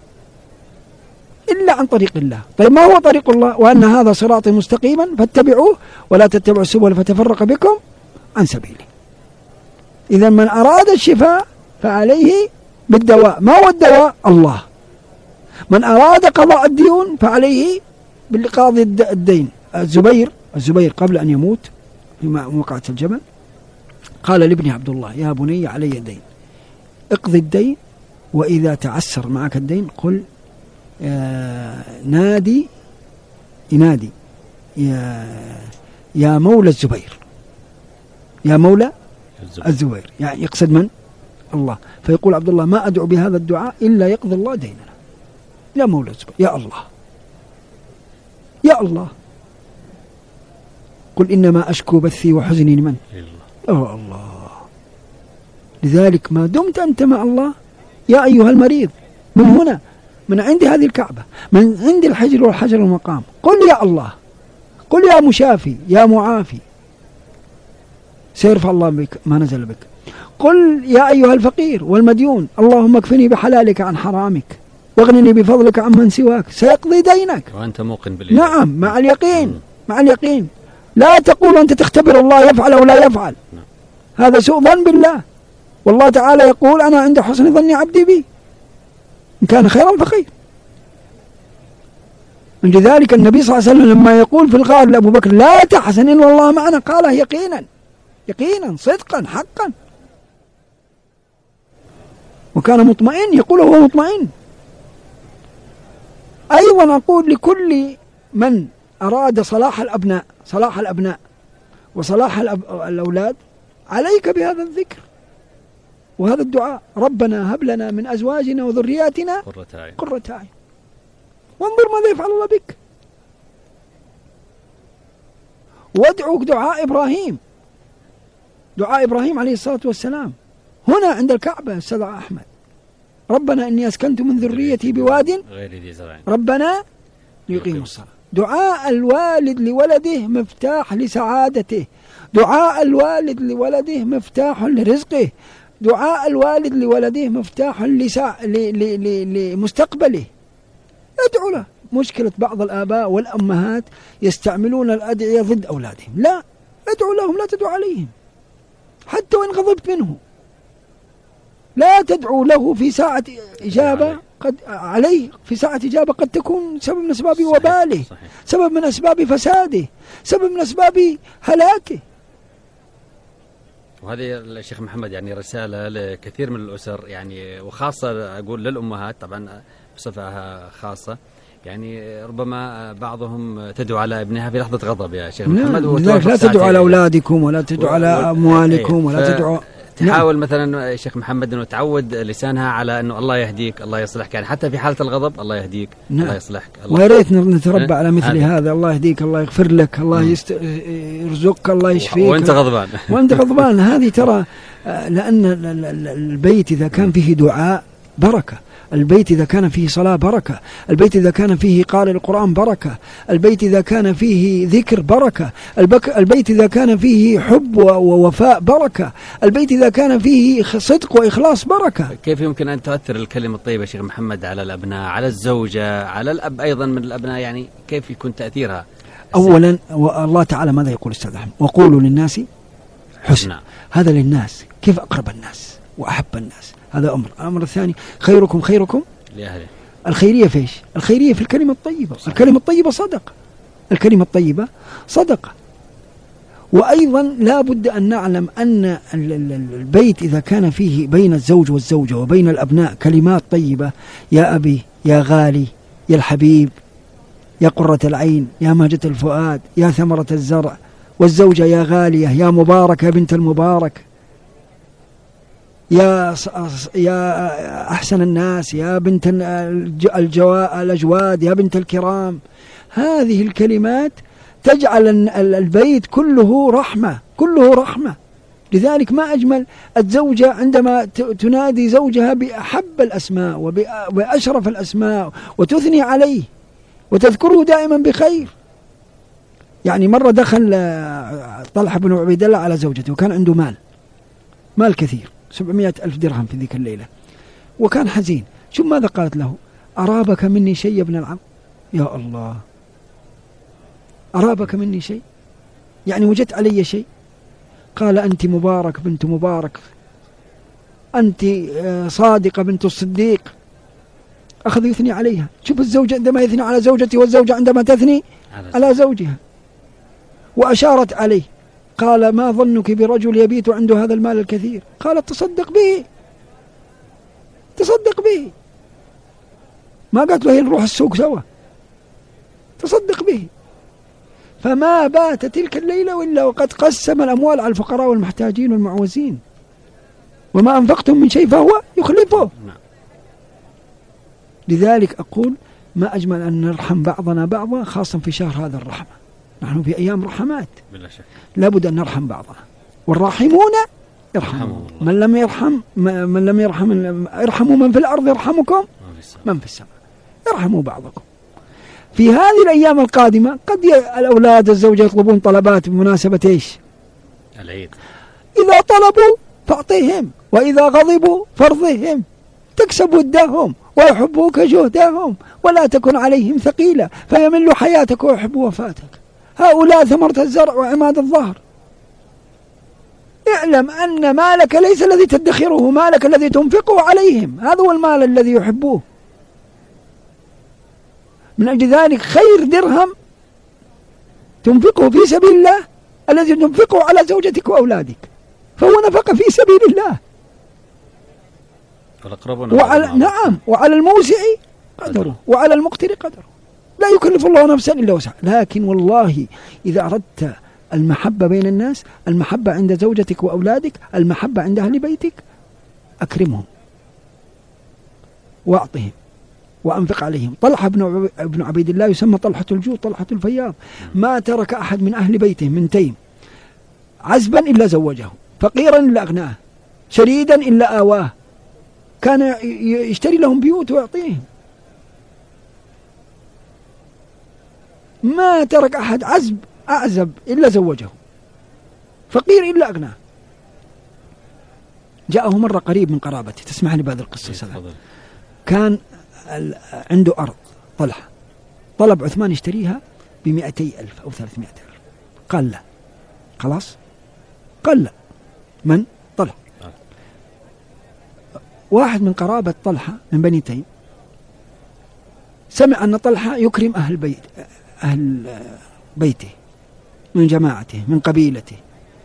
Speaker 4: إلا عن طريق الله. طيب ما هو طريق الله؟ وأن هذا صراطي مستقيما فاتبعوه ولا تتبعوا السبل فتفرق بكم عن سبيله. إذا من أراد الشفاء فعليه بالدواء. ما هو الدواء؟ الله. من أراد قضاء الديون فعليه بالقاضي الدين. الزبير قبل أن يموت في موقعة الجبل قال لابن عبد الله يا بني علي دين اقضي الدين وإذا تعسر معك الدين قل ينادي يا مولى الزبير يا مولى الزبير، يعني يقصد من؟ الله. فيقول عبد الله ما أدعو بهذا الدعاء إلا يقضي الله ديننا. يا مولى الزبير، يا الله، يا الله، قل إنما أشكو بثي وحزني لمن؟ الله. لذلك ما دمت أنت مع الله يا أيها المريض، من هنا، من عند هذه الكعبة، من عند الحجر والحجر المقام، قل يا الله، قل يا مشافي، يا معافي، سيرفع الله بك ما نزل بك. قل يا أيها الفقير والمديون، اللهم اكفني بحلالك عن حرامك واغنني بفضلك عمن سواك، سيقضي دينك
Speaker 3: وأنت موقن بالله.
Speaker 4: نعم، مع اليقين، مع اليقين. لا تقول أنت تختبر الله يفعل أو لا يفعل، هذا سوء ظن بالله. والله تعالى يقول أنا عند حسن ظن عبدي بي، إن كان خيرا فخير. لذلك النبي صلى الله عليه وسلم لما يقول في الغار لأبو بكر لا تحزن إن الله معنا، قاله يقينا، يقينا صدقا حقا، وكان مطمئن، يقول هو مطمئن. أيضا أقول لكل من أراد صلاح الأبناء، صلاح الأبناء وصلاح الأولاد، عليك بهذا الذكر وهذا الدعاء: ربنا هب لنا من أزواجنا وذرياتنا قرة أعين وانظر ماذا يفعل الله بك. وادعوك دعاء إبراهيم، دعاء إبراهيم عليه الصلاة والسلام هنا عند الكعبة. أستاذ أحمد: ربنا إني أسكنت من ذريتي بواد ربنا ليقيموا الصلاة. دعاء الوالد لولده مفتاح لسعادته، دعاء الوالد لولده مفتاح لرزقه، دعاء الوالد لولده مفتاح لمستقبله. ادعو له. مشكلة بعض الآباء والأمهات يستعملون الأدعية ضد أولادهم. لا، ادعو لهم، لا تدعو عليهم حتى وإن غضبت منه. لا تدعو له في ساعة إجابة قد عليه، في ساعة إجابة قد تكون سبب من أسباب وباله، سبب من أسباب فساده، سبب من أسباب هلاكه.
Speaker 3: وهذه الشيخ محمد يعني رسالة لكثير من الأسر، يعني وخاصة أقول للأمهات طبعا بصفة خاصة، يعني ربما بعضهم تدعو على ابنها في لحظة غضب يا شيخ محمد.
Speaker 4: لذلك لا تدعو على أولادكم ولا تدعو على أموالكم ولا تدعو.
Speaker 3: تحاول مثلا شيخ محمد أنه تعود لسانها على أنه الله يهديك، الله يصلحك، يعني حتى في حالة الغضب الله يهديك، الله يصلحك.
Speaker 4: ويا ريت نتربى على مثل هذا: الله يهديك، الله يغفر لك، الله يرزقك، الله يشفيك
Speaker 3: وأنت غضبان
Speaker 4: وأنت غضبان. هذه ترى، لأن البيت إذا كان فيه دعاء بركة، البيت إذا كان فيه صلاة بركة، البيت إذا كان فيه قارئ القرآن بركة، البيت إذا كان فيه ذكر بركة، البيت إذا كان فيه حب ووفاء بركة، البيت إذا كان فيه صدق وإخلاص بركة.
Speaker 3: كيف يمكن أن تؤثر الكلمة الطيبة شيخ محمد على الأبناء، على الزوجة، على الأب أيضا من الأبناء، يعني كيف يكون تأثيرها؟
Speaker 4: أولا الله تعالى ماذا يقول أستاذ أحمد؟ وقولوا للناس حسنا. هذا للناس، كيف أقرب الناس وأحب الناس، هذا أمر. الأمر الثاني: خيركم خيركم لأهله. الخيرية في إيش؟ الخيرية في الكلمة الطيبة. الكلمة الطيبة صدقة، الكلمة الطيبة صدقة. وأيضا لا بد أن نعلم أن البيت إذا كان فيه بين الزوج والزوجة وبين الأبناء كلمات طيبة: يا أبي، يا غالي، يا الحبيب، يا قرة العين، يا ماجة الفؤاد، يا ثمرة الزرع، والزوجة يا غالية، يا مباركة، يا بنت المبارك، يا أحسن الناس، يا بنت الأجواد، يا بنت الكرام. هذه الكلمات تجعل البيت كله رحمة، كله رحمة. لذلك ما أجمل الزوجة عندما تنادي زوجها بأحب الأسماء وبأشرف الأسماء وتثني عليه وتذكره دائما بخير. يعني مرة دخل طلحة بن عبيد الله على زوجته وكان عنده مال كثير، 700,000 درهم في ذيك الليلة، وكان حزين. شو ماذا قالت له؟ أرابك مني شيء يا ابن العم؟ يا الله، أرابك مني شيء؟ يعني وجدت علي شيء؟ قال: أنت مبارك بنت مبارك، أنت صادقة بنت الصديق. أخذ يثني عليها. شوف الزوج عندما يثني على زوجته، والزوجة عندما تثني على زوجها. وأشارت عليه، قال: ما ظنك برجل يبيت عنده هذا المال الكثير؟ قالت: تصدق به، تصدق به. ما قالت له نروح السوق سوا، تصدق به. فما بات تلك الليلة إلا وقد قسم الأموال على الفقراء والمحتاجين والمعوزين، وما أنفقتم من شيء فهو يخلفه. لذلك أقول ما أجمل أن نرحم بعضنا بعضا، خاصة في شهر هذا الرحمة. نحن في أيام رحمات،
Speaker 3: بلا شك
Speaker 4: لابد أن نرحم بعضنا، والراحمون يرحموا من لم يرحم ارحموا من في الأرض يرحمكم من في السماء. ارحموا بعضكم. في هذه الأيام القادمة قد الأولاد الزوجة يطلبون طلبات بمناسبة إيش؟
Speaker 3: العيد.
Speaker 4: إذا طلبوا فأعطيهم، وإذا غضبوا فارضهم، تكسب ودهم ويحبوك جهدهم، ولا تكن عليهم ثقيلا فيملوا حياتك ويحبوا وفاتك. هؤلاء ثمرة الزرع وعماد الظهر. اعلم أن مالك ليس الذي تدخره، مالك الذي تنفقه عليهم، هذا هو المال الذي يحبوه. من أجل ذلك خير درهم تنفقه في سبيل الله الذي تنفقه على زوجتك وأولادك، فهو نفقه في سبيل الله. نعم، وعلى الموسع قدره وعلى المقتر قدره، لا يكلف الله نفسا إلا وسعها. لكن والله إذا أردت المحبة بين الناس، المحبة عند زوجتك وأولادك، المحبة عند أهل بيتك، أكرمهم وأعطهم وأنفق عليهم. طلحة بن عبيد الله يسمى طلحة الجود، طلحة الفياض، ما ترك أحد من أهل بيته من تيم عزبا إلا زوجه، فقيرا إلا أغناه، شريدا إلا آواه، كان يشتري لهم بيوت ويعطيهم. ما ترك أحد أعزب إلا زوجه، فقير إلا أغناه. جاءه مرة قريب من قرابته، تسمح لي بهذه القصة. كان عنده أرض طلحة، طلب عثمان يشتريها ب200,000 أو 300,000، قال لا. خلاص قال لا. من؟ طلحة. واحد من قرابة طلحة من بني تيم سمع أن طلحة يكرم أهل بيته من جماعته من قبيلته،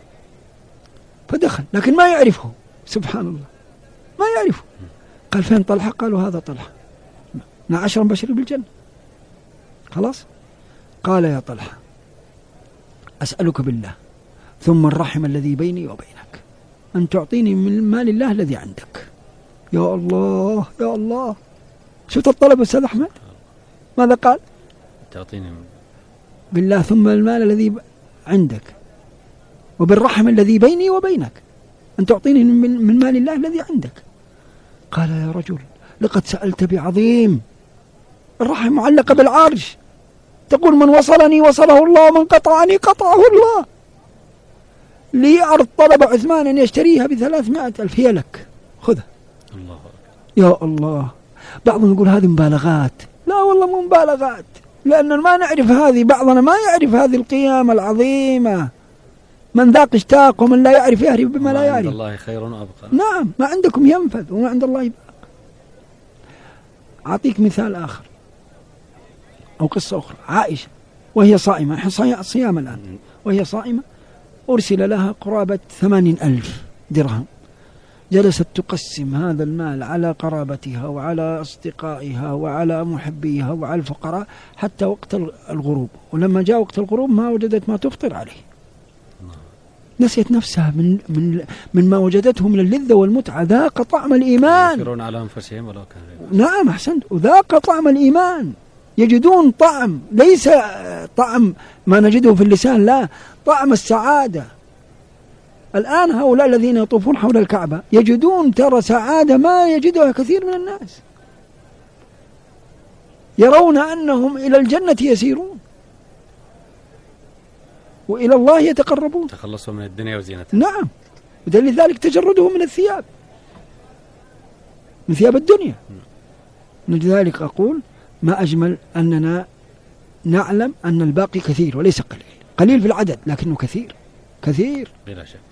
Speaker 4: فدخل، لكن ما يعرفه، سبحان الله ما يعرفه. قال فين طلحة؟ قالوا هذا طلحة، 10 بشر بالجنة. خلاص قال يا طلحة أسألك بالله ثم الرحم الذي بيني وبينك أن تعطيني من مال الله الذي عندك. يا الله يا الله، شفت الطلب أستاذ أحمد؟ ماذا قال؟
Speaker 3: تعطيني
Speaker 4: بالله ثم المال الذي عندك وبالرحم الذي بيني وبينك أن تعطيني من مال الله الذي عندك. قال يا رجل لقد سألت بعظيم، الرحم معلقة بالعرش، تقول من وصلني وصله الله ومن قطعني قطعه الله. لي أرض طلب عثمان أن يشتريها ب300,000، هي لك، خذها.
Speaker 3: الله
Speaker 4: يا الله. بعضهم يقول هذه مبالغات، لا والله مو مبالغات، لأن ما نعرف هذه، بعضنا ما يعرف هذه القيامة العظيمة. من ذاق اشتاق ومن لا يعرف يهرب بما لا يعرف.
Speaker 3: عند الله خير وأبقى.
Speaker 4: نعم، ما عندكم ينفذ وما عند الله يبقى. أعطيك مثال آخر أو قصة أخرى. عائشة وهي صائمة، صيام الآن، وهي صائمة أرسل لها قرابة 80,000 درهم، جلست تقسم هذا المال على قرابتها وعلى أصدقائها وعلى محبيها وعلى الفقراء حتى وقت الغروب. ولما جاء وقت الغروب ما وجدت ما تفطر عليه، نسيت نفسها من ما وجدته من اللذة والمتعة. ذاق طعم الإيمان.
Speaker 3: يؤثرون على أنفسهم ولو كان.
Speaker 4: نعم أحسنت. وذاق طعم الإيمان، يجدون طعم، ليس طعم ما نجده في اللسان، لا، طعم السعادة. الآن هؤلاء الذين يطوفون حول الكعبة يجدون ترى سعادة ما يجدها كثير من الناس، يرون أنهم إلى الجنة يسيرون وإلى الله يتقربون،
Speaker 3: تخلصوا من الدنيا وزينتها.
Speaker 4: نعم، ودليل ذلك تجرده من الثياب، من ثياب الدنيا. لذلك أقول ما أجمل أننا نعلم أن الباقي كثير وليس قليل، قليل في العدد لكنه كثير كثير
Speaker 3: بلا شك.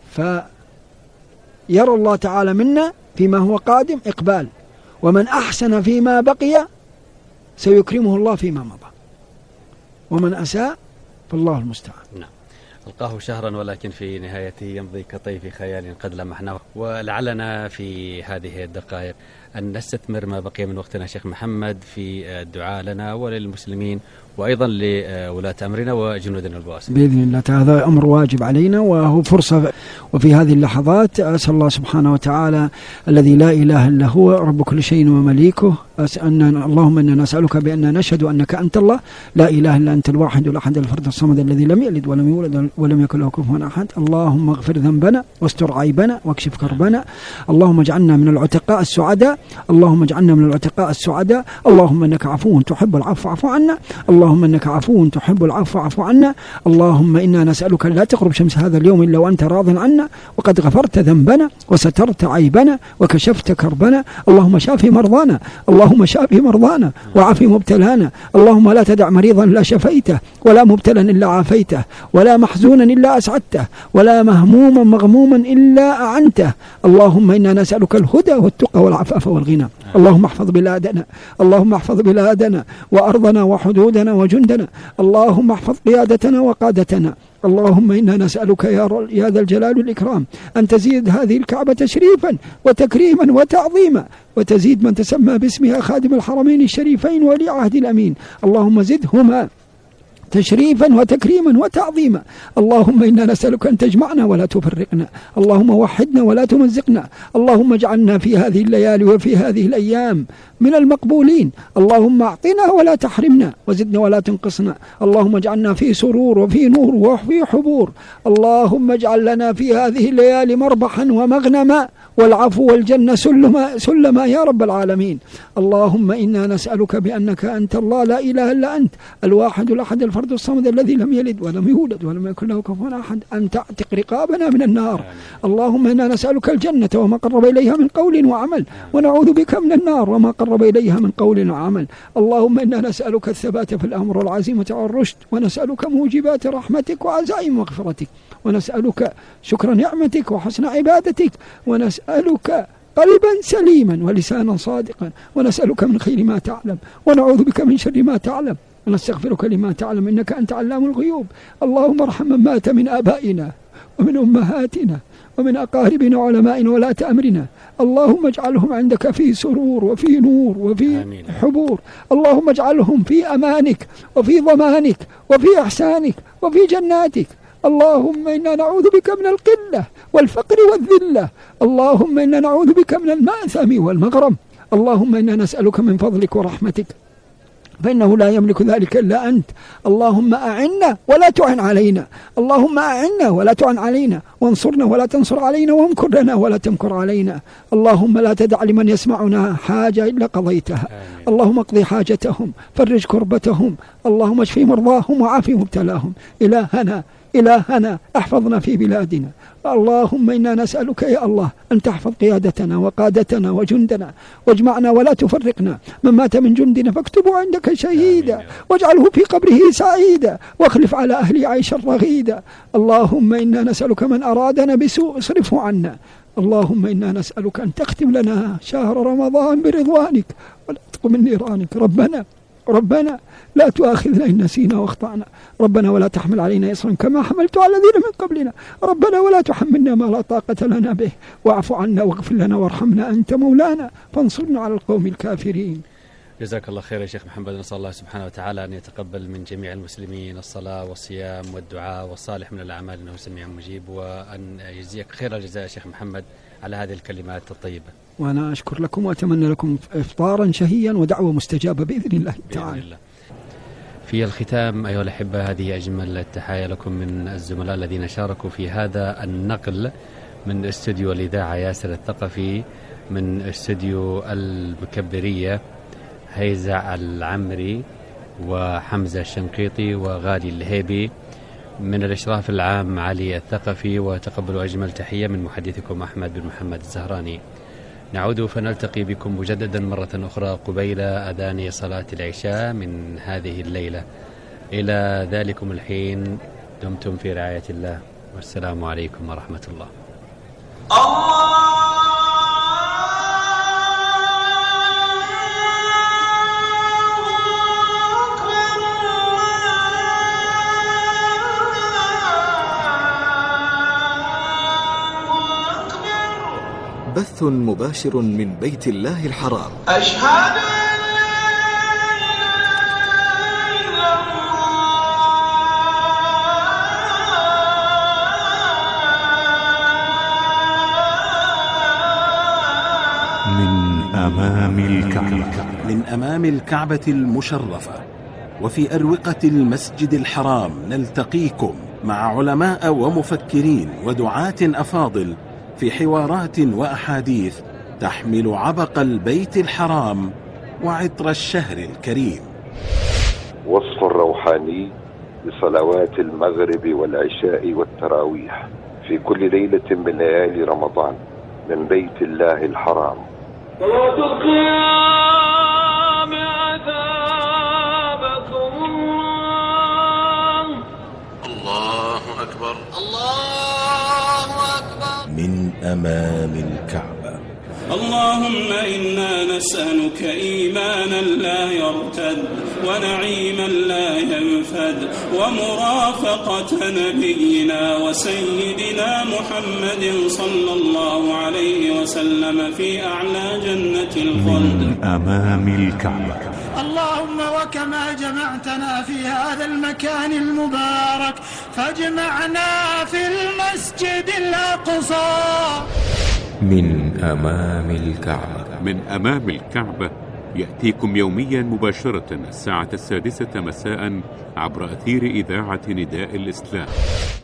Speaker 4: فيرى الله تعالى منا فيما هو قادم إقبال، ومن أحسن فيما بقي سيكرمه الله فيما مضى، ومن أساء فالله المستعان.
Speaker 3: نعم. ألقاه شهرا ولكن في نهايته يمضي كطيف خيال قد لمحناه. ولعلنا في هذه الدقائق أن نستثمر ما بقي من وقتنا شيخ محمد في الدعاء لنا وللمسلمين وأيضا لولاة أمرنا وجنودنا البواسل
Speaker 4: بإذن الله. هذا أمر واجب علينا وهو فرصة. وفي هذه اللحظات أسأل الله سبحانه وتعالى الذي لا إله إلا هو رب كل شيء ومليكه، اللهم إنا نسألك بأننا نشهد أنك أنت الله لا إله إلا أنت الواحد الأحد الفرد الصمد الذي لم يلد ولم يولد ولم يكن له كفوا أحد. اللهم اغفر ذنبنا واستر عيبنا واكشف كربنا. اللهم اجعلنا من العتقاء السعداء. اللهم اجعلنا من العتقاء السعداء. اللهم إنك عفو تحب العفو فاعف عنا. اللهم إنك عفو تحب العفو فاعف عنا. اللهم إنا نسألك لا تقرب شمس هذا اليوم إلا وأنت راض عنا وقد غفرت ذنبنا وسترت عيبنا وكشفت كربنا. اللهم شافي مرضانا. اللهم شافي مرضانا وعافي مبتلانا. اللهم لا تدع مريضا إلا شفيته ولا مبتلا إلا عافيته ولا محزونا إلا أسعدته ولا مهموما مغموما إلا أعنته. اللهم إنا نسألك الهدى والتقى والعفاف والغنى. اللهم احفظ بلادنا. اللهم احفظ بلادنا وأرضنا وحدودنا وجندنا. اللهم احفظ قيادتنا وقادتنا. اللهم إنا نسألك يا ذا الجلال والإكرام أن تزيد هذه الكعبة تشريفا وتكريما وتعظيما وتزيد من تسمى باسمها خادم الحرمين الشريفين ولي عهد الأمين. اللهم زدهما تشريفا وتكريما وتعظيما. اللهم إنا نسألك أن تجمعنا ولا تفرقنا. اللهم وحدنا ولا تمزقنا. اللهم اجعلنا في هذه الليالي وفي هذه الأيام من المقبولين. اللهم أعطنا ولا تحرمنا وزدنا ولا تنقصنا. اللهم اجعلنا في سرور وفي نور وفي حبور. اللهم اجعل لنا في هذه الليالي مربحا ومغنما والعفو والجنة سلما يا رب العالمين. اللهم إنا نسألك بأنك أنت الله لا إله إلا أنت الواحد الأحد الفرد الصمد الذي لم يلد ولم يولد ولم يكن له كفوا أحد أن تعتق رقابنا من النار. اللهم إنا نسألك الجنة وما قرب إليها من قول وعمل ونعوذ بك من النار وما قرب إليها من قول وعمل. اللهم إنا نسألك الثبات في الأمر والعزيمة والرشد ونسألك موجبات رحمتك وعزائم مغفرتك ونسألك شكر نعمتك وحسن عبادتك ونسألك قلبا سليما ولسانا صادقا ونسألك من خير ما تعلم ونعوذ بك من شر ما تعلم ونستغفرك لما تعلم إنك أنت علام الغيوب. اللهم ارحم من مات من آبائنا ومن أمهاتنا ومن أقاربنا وعلمائنا ولاة أمرنا. اللهم اجعلهم عندك في سرور وفي نور وفي حبور. اللهم اجعلهم في أمانك وفي ضمانك وفي إحسانك وفي جناتك. اللهم إنا نعوذ بك من القلة والفقر والذلة. اللهم إنا نعوذ بك من المأثم والمغرم. اللهم إنا نسألك من فضلك ورحمتك فإنه لا يملك ذلك إلا أنت. اللهم أعنا ولا تعن علينا. اللهم أعنا ولا تعن علينا وانصرنا ولا تنصر علينا وامكر لنا ولا تمكر علينا. اللهم لا تدع لمن يسمعنا حاجة إلا قضيتها. اللهم اقضي حاجتهم فرج كربتهم. اللهم اشف مرضاهم وعافي مبتلاهم. إلهنا احفظنا في بلادنا. اللهم إنا نسألك يا الله أن تحفظ قيادتنا وقادتنا وجندنا واجمعنا ولا تفرقنا. من مات من جندنا فاكتبه عندك شهيدا واجعله في قبره سعيدا واخلف على أهل عيشا رغيدا. اللهم إنا نسألك من أرادنا بسوء اصرفه عنا. اللهم إنا نسألك أن تختم لنا شهر رمضان برضوانك والعتق من نيرانك. ربنا لا تؤاخذنا إن نسينا واخطأنا. ربنا ولا تحمل علينا إصرا كما حملت على الذين من قبلنا. ربنا ولا تحملنا ما لا طاقة لنا به واعف عنا واغفر لنا وارحمنا أنت مولانا فانصرنا على القوم الكافرين.
Speaker 3: جزاك الله خير يا شيخ محمد. نسأل الله سبحانه وتعالى أن يتقبل من جميع المسلمين الصلاة والصيام والدعاء والصالح من الأعمال إنه سميع مجيب، وأن يجزيك خير الجزاء يا شيخ محمد على هذه الكلمات الطيبة.
Speaker 4: وأنا أشكر لكم وأتمنى لكم إفطارا شهيا ودعوة مستجابة بإذن الله تعالى.
Speaker 3: بإذن الله. في الختام أيها الأحبة، هذه أجمل التحايا لكم من الزملاء الذين شاركوا في هذا النقل من استوديو الإذاعة ياسر الثقفي، من استوديو المكبرية هيزع العمري وحمزة الشنقيطي وغالي الهيبي، من الإشراف العام علي الثقفي، وتقبلوا أجمل تحية من محدثكم أحمد بن محمد الزهراني. نعود فنلتقي بكم مجددا مرة أخرى قبيل أذان صلاة العشاء من هذه الليلة. إلى ذلكم الحين دمتم في رعاية الله، والسلام عليكم ورحمة الله.
Speaker 1: بث مباشر من بيت الله الحرام.
Speaker 5: أشهد أن لا إله إلا الله. أمام الكعبة.
Speaker 6: من أمام الكعبة المشرفة وفي أروقة المسجد الحرام نلتقيكم مع علماء ومفكرين ودعاة أفاضل في حوارات وأحاديث تحمل عبق البيت الحرام وعطر الشهر الكريم.
Speaker 7: وصف روحاني لصلوات المغرب والعشاء والتراويح في كل ليلة من ليالي رمضان من بيت الله الحرام.
Speaker 8: صلاة القيام أثابكم الله أكبر الله أكبر.
Speaker 6: من أمام الكعبة.
Speaker 9: اللهم إنا نسألك إيمانا لا يرتد ونعيما لا ينفد ومرافقة نبينا وسيدنا محمد صلى الله عليه وسلم في أعلى جنة الخلد.
Speaker 5: من أمام الكعبة.
Speaker 10: اللهم وكما جمعتنا في هذا المكان المبارك فاجمعنا في المسجد الأقصى.
Speaker 1: من أمام الكعبة.
Speaker 2: من أمام الكعبة يأتيكم يوميا مباشرة الساعة 6 مساء عبر أثير إذاعة نداء الإسلام.